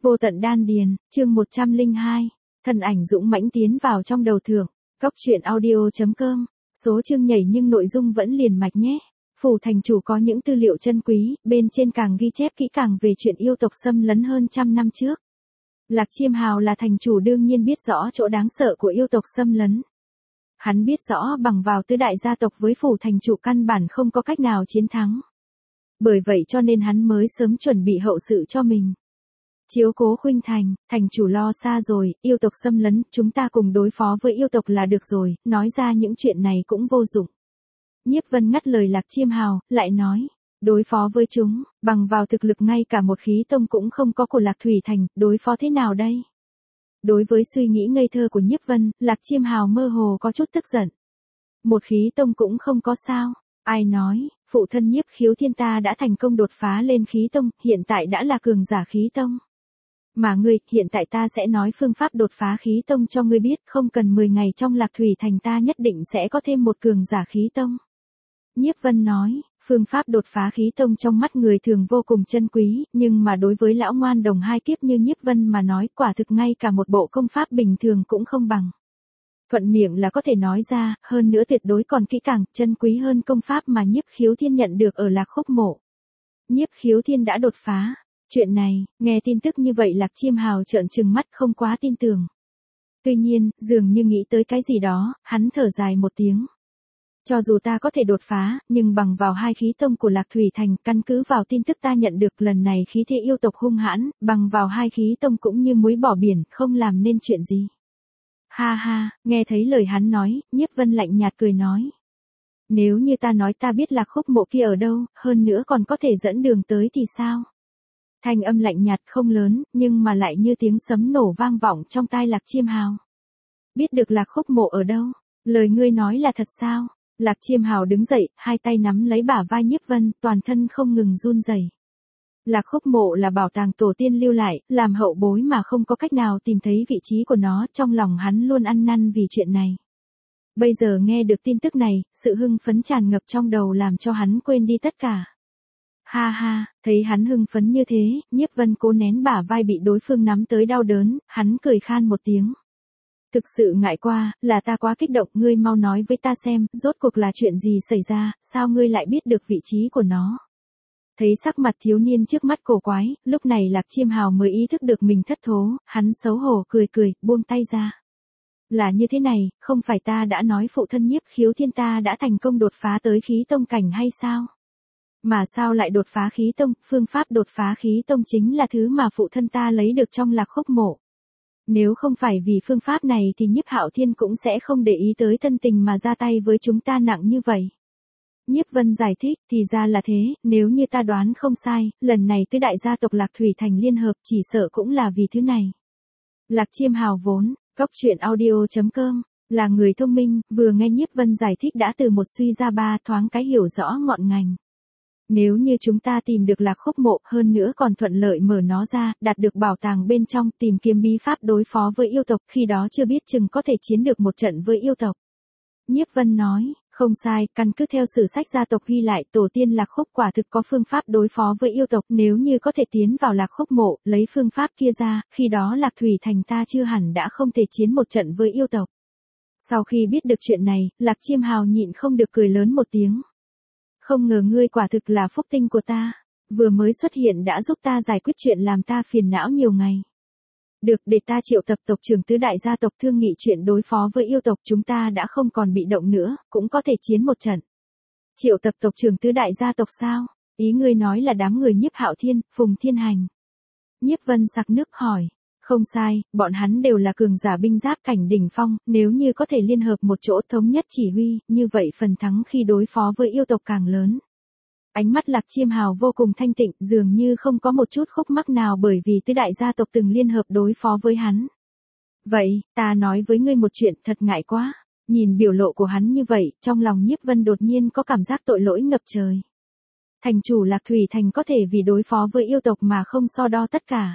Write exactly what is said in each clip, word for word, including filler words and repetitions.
Vô tận đan điền, chương một trăm lẻ hai. Thân ảnh dũng mãnh tiến vào trong đầu thưởng. Cốc truyện audio.com. Số chương nhảy nhưng nội dung vẫn liền mạch nhé. Phủ thành chủ có những tư liệu chân quý, bên trên càng ghi chép kỹ càng về chuyện yêu tộc xâm lấn hơn trăm năm trước. Lạc Chiêm Hào là thành chủ đương nhiên biết rõ chỗ đáng sợ của yêu tộc xâm lấn. Hắn biết rõ bằng vào tứ đại gia tộc với phủ thành chủ căn bản không có cách nào chiến thắng. Bởi vậy cho nên hắn mới sớm chuẩn bị hậu sự cho mình. Chiếu cố khuynh thành, thành chủ lo xa rồi, yêu tộc xâm lấn, chúng ta cùng đối phó với yêu tộc là được rồi, nói ra những chuyện này cũng vô dụng. Nhiếp Vân ngắt lời Lạc Chiêm Hào, lại nói, đối phó với chúng, bằng vào thực lực ngay cả một khí tông cũng không có của Lạc Thủy Thành, đối phó thế nào đây? Đối với suy nghĩ ngây thơ của Nhiếp Vân, Lạc Chiêm Hào mơ hồ có chút tức giận. Một khí tông cũng không có sao, ai nói, phụ thân Nhiếp Khiếu Thiên ta đã thành công đột phá lên khí tông, hiện tại đã là cường giả khí tông. Mà ngươi, hiện tại ta sẽ nói phương pháp đột phá khí tông cho ngươi biết, không cần mười ngày trong Lạc Thủy Thành ta nhất định sẽ có thêm một cường giả khí tông. Nhiếp Vân nói, phương pháp đột phá khí tông trong mắt người thường vô cùng chân quý, nhưng mà đối với lão ngoan đồng hai kiếp như Nhiếp Vân mà nói quả thực ngay cả một bộ công pháp bình thường cũng không bằng. Thuận miệng là có thể nói ra, hơn nữa tuyệt đối còn kỹ càng, chân quý hơn công pháp mà Nhiếp Khiếu Thiên nhận được ở Lạc Khúc Mộ. Nhiếp Khiếu Thiên đã đột phá. Chuyện này, nghe tin tức như vậy Lạc Chiêm Hào trợn trừng mắt không quá tin tưởng. Tuy nhiên, dường như nghĩ tới cái gì đó, hắn thở dài một tiếng. Cho dù ta có thể đột phá, nhưng bằng vào hai khí tông của Lạc Thủy Thành, căn cứ vào tin tức ta nhận được lần này khí thế yêu tộc hung hãn, bằng vào hai khí tông cũng như muối bỏ biển, không làm nên chuyện gì. Ha ha, nghe thấy lời hắn nói, Nhiếp Vân lạnh nhạt cười nói. Nếu như ta nói ta biết Lạc Khúc Mộ kia ở đâu, hơn nữa còn có thể dẫn đường tới thì sao? Thanh âm lạnh nhạt không lớn, nhưng mà lại như tiếng sấm nổ vang vọng trong tai Lạc Chiêm Hào. Biết được Lạc Khúc Mộ ở đâu? Lời ngươi nói là thật sao? Lạc Chiêm Hào đứng dậy, hai tay nắm lấy bả vai Nhiếp Vân, toàn thân không ngừng run rẩy. Lạc Khúc Mộ là bảo tàng tổ tiên lưu lại, làm hậu bối mà không có cách nào tìm thấy vị trí của nó, trong lòng hắn luôn ăn năn vì chuyện này. Bây giờ nghe được tin tức này, sự hưng phấn tràn ngập trong đầu làm cho hắn quên đi tất cả. Ha ha, thấy hắn hưng phấn như thế, Nhiếp Vân cố nén bả vai bị đối phương nắm tới đau đớn, hắn cười khan một tiếng. Thực sự ngại qua, là ta quá kích động, ngươi mau nói với ta xem, rốt cuộc là chuyện gì xảy ra, sao ngươi lại biết được vị trí của nó. Thấy sắc mặt thiếu niên trước mắt cổ quái, lúc này Lạc Chiêm Hào mới ý thức được mình thất thố, hắn xấu hổ cười cười, buông tay ra. Là như thế này, không phải ta đã nói phụ thân Nhiếp Khiếu Thiên ta đã thành công đột phá tới khí tông cảnh hay sao? Mà sao lại đột phá khí tông, phương pháp đột phá khí tông chính là thứ mà phụ thân ta lấy được trong Lạc Khúc Mộ. Nếu không phải vì phương pháp này thì Nhiếp Hạo Thiên cũng sẽ không để ý tới thân tình mà ra tay với chúng ta nặng như vậy. Nhiếp Vân giải thích, thì ra là thế, nếu như ta đoán không sai, lần này tứ đại gia tộc Lạc Thủy Thành liên hợp chỉ sợ cũng là vì thứ này. Lạc Chiêm Hào vốn, cốc truyện audio.com, là người thông minh, vừa nghe Nhiếp Vân giải thích đã từ một suy ra ba thoáng cái hiểu rõ ngọn ngành. Nếu như chúng ta tìm được Lạc Khúc Mộ, hơn nữa còn thuận lợi mở nó ra, đạt được bảo tàng bên trong, tìm kiếm bí pháp đối phó với yêu tộc, khi đó chưa biết chừng có thể chiến được một trận với yêu tộc. Nhiếp Vân nói, không sai, căn cứ theo sử sách gia tộc ghi lại, tổ tiên Lạc Khúc quả thực có phương pháp đối phó với yêu tộc, nếu như có thể tiến vào Lạc Khúc Mộ, lấy phương pháp kia ra, khi đó Lạc Thủy Thành ta chưa hẳn đã không thể chiến một trận với yêu tộc. Sau khi biết được chuyện này, Lạc Chiêm Hào nhịn không được cười lớn một tiếng. Không ngờ ngươi quả thực là phúc tinh của ta, vừa mới xuất hiện đã giúp ta giải quyết chuyện làm ta phiền não nhiều ngày. Được, để ta triệu tập tộc trưởng tứ đại gia tộc thương nghị chuyện đối phó với yêu tộc, chúng ta đã không còn bị động nữa, cũng có thể chiến một trận. Triệu tập tộc trưởng tứ đại gia tộc sao? Ý ngươi nói là đám người Nhiếp Hạo Thiên, Phùng Thiên Hành. Nhiếp Vân sặc nước hỏi. Không sai, bọn hắn đều là cường giả binh giáp cảnh đỉnh phong, nếu như có thể liên hợp một chỗ thống nhất chỉ huy, như vậy phần thắng khi đối phó với yêu tộc càng lớn. Ánh mắt Lạc Chiêm Hào vô cùng thanh tịnh, dường như không có một chút khúc mắc nào bởi vì tứ đại gia tộc từng liên hợp đối phó với hắn. Vậy, ta nói với ngươi một chuyện thật ngại quá. Nhìn biểu lộ của hắn như vậy, trong lòng Nhiếp Vân đột nhiên có cảm giác tội lỗi ngập trời. Thành chủ Lạc Thủy Thành có thể vì đối phó với yêu tộc mà không so đo tất cả.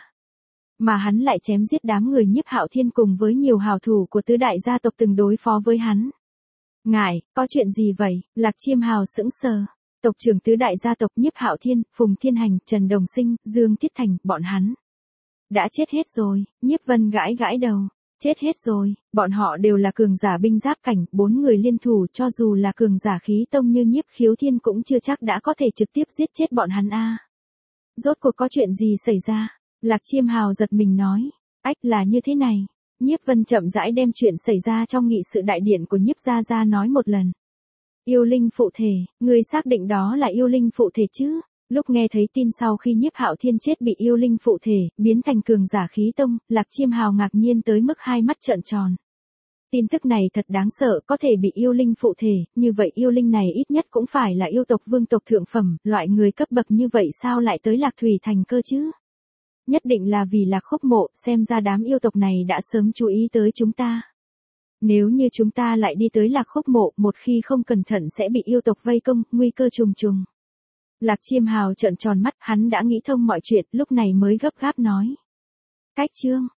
Mà hắn lại chém giết đám người Nhiếp Hạo Thiên cùng với nhiều hào thủ của tứ đại gia tộc từng đối phó với hắn. Ngại, có chuyện gì vậy? Lạc Chiêm Hào sững sờ. Tộc trưởng tứ đại gia tộc Nhiếp Hạo Thiên, Phùng Thiên Hành, Trần Đồng Sinh, Dương Tiết Thành, bọn hắn. Đã chết hết rồi, Nhiếp Vân gãi gãi đầu. Chết hết rồi, bọn họ đều là cường giả binh giáp cảnh, bốn người liên thủ cho dù là cường giả khí tông như Nhiếp Khiếu Thiên cũng chưa chắc đã có thể trực tiếp giết chết bọn hắn a. Rốt cuộc có chuyện gì xảy ra? Lạc Chiêm Hào giật mình nói. Ách là như thế này. Nhiếp Vân chậm rãi đem chuyện xảy ra trong nghị sự đại điện của Nhiếp gia gia nói một lần. Yêu linh phụ thể, người xác định đó là yêu linh phụ thể chứ? Lúc nghe thấy tin sau khi Nhiếp Hạo Thiên chết bị yêu linh phụ thể, biến thành cường giả khí tông, Lạc Chiêm Hào ngạc nhiên tới mức hai mắt trợn tròn. Tin tức này thật đáng sợ, có thể bị yêu linh phụ thể, như vậy yêu linh này ít nhất cũng phải là yêu tộc vương tộc thượng phẩm, loại người cấp bậc như vậy sao lại tới Lạc Thủy Thành cơ chứ? Nhất định là vì Lạc Khúc Mộ, xem ra đám yêu tộc này đã sớm chú ý tới chúng ta. Nếu như chúng ta lại đi tới Lạc Khúc Mộ, một khi không cẩn thận sẽ bị yêu tộc vây công, nguy cơ trùng trùng. Lạc Chiêm Hào trợn tròn mắt, hắn đã nghĩ thông mọi chuyện, lúc này mới gấp gáp nói. Cách chương,